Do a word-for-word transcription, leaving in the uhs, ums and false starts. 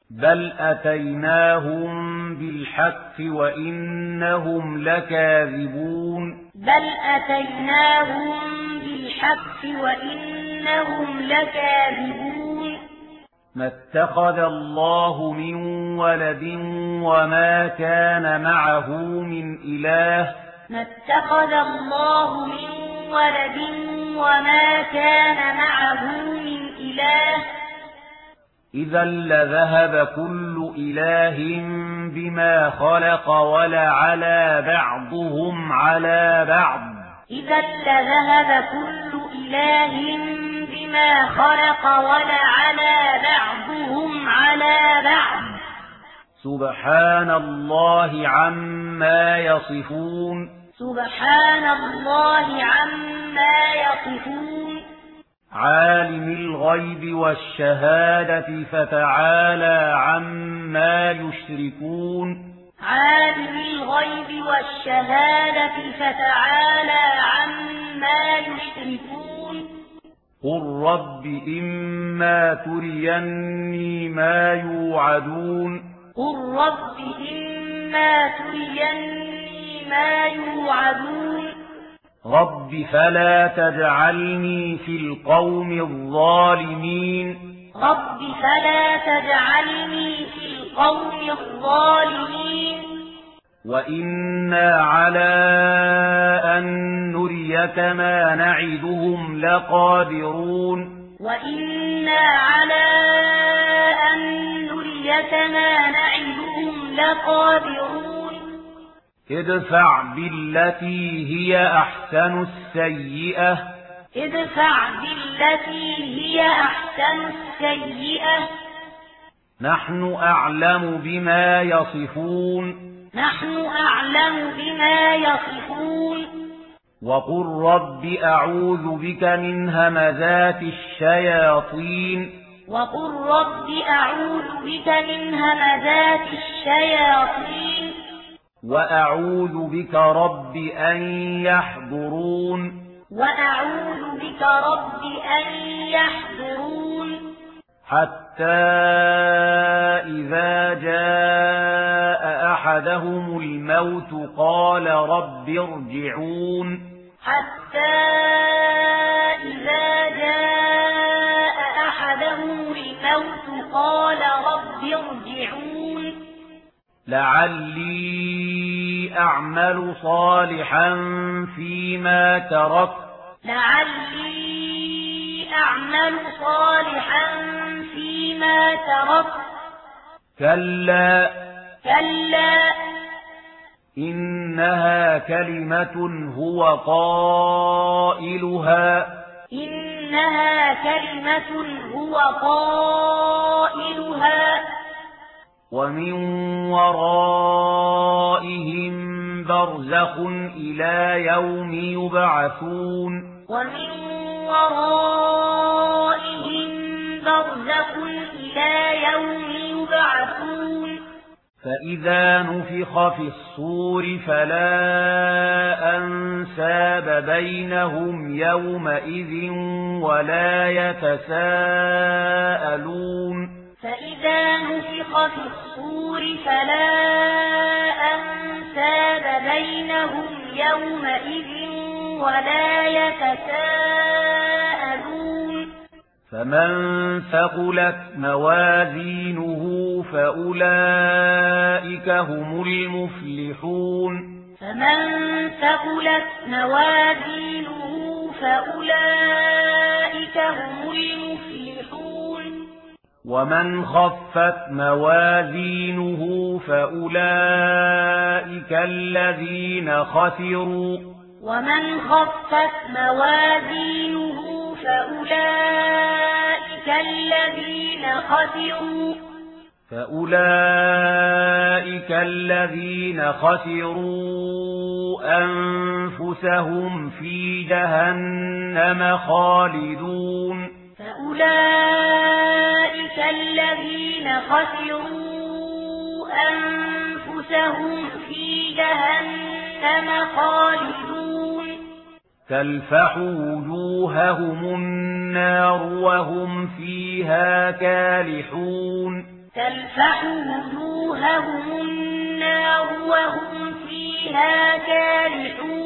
بل أتيناهم بالحق وإنهم لكاذبون بل أتيناهم بالحق وإنهم لكاذبون ما اتخذ الله من ولد وما كان معه من إله ما اتخذ الله من ولد وما كان معه من إله إذا لذهب كل إله بما خلق ولعلى بعضهم على بعض إذا لذهب كل إله بما خلق ولعلى بعضهم على بعض سبحان الله عما يصفون سبحان الله عما يصفون عالم الغيب والشهادة فتعالى عما يشركون عالم الغيب والشهادة فتعالى عما يشركون قل رب إما تريني ما يوعدون قل رب إما تريني ما يوعدون رب فلا تجعلني في القوم الظالمين رب فلا تجعلني في القوم الظالمين وإنا على أن نريك ما نعدهم لقادرون وإنا على أن نريك ما نعدهم لقادرون ادفع بالتي هي أحسن السيئة ادفع بالتي هي أحسن السيئة نحن أعلم بما يصفون نحن أعلم بما يصفون وقل رب أعوذ بك من همزات الشياطين وقل رب أعوذ بك من همزات الشياطين وأعوذ بك رب أن يحضرون وأعوذ بك رب أن يحضرون حتى إذا جاء أحدهم الموت قال رب ارجعون حتى إذا جاء أحدهم الموت قال رب ارجعون لعلي أعمل صالحا فيما تركت لعلي أعمل صالحا فيما تركت كلا كلا إنها كلمة هو قائلها إنها كلمة هو قائلها ومن ورائهم برزخ إلى يوم يبعثون ومن ورائهم برزخ إلى يوم يبعثون فإذا نفخ في الصور فلا أنساب بينهم يومئذ ولا يتساءلون فإذا نفخ في الصور فلا أنساب بينهم يومئذ ولا يتساءلون فمن ثقلت موازينه فأولئك هم المفلحون فمن ثقلت موازينه فأولئك هم المفلحون ومن خفت موازينه فأولئك الذين خسروا ومن خفت موازينه فأولئك الذين خسروا فأولئك الذين خسروا أنفسهم في جهنم خالدون فأولئك الذين خسروا أنفسهم في جهنم خالدون تلفح وجوههم النار وهم فيها كالحون تلفح وجوههم النار وهم فيها كالحون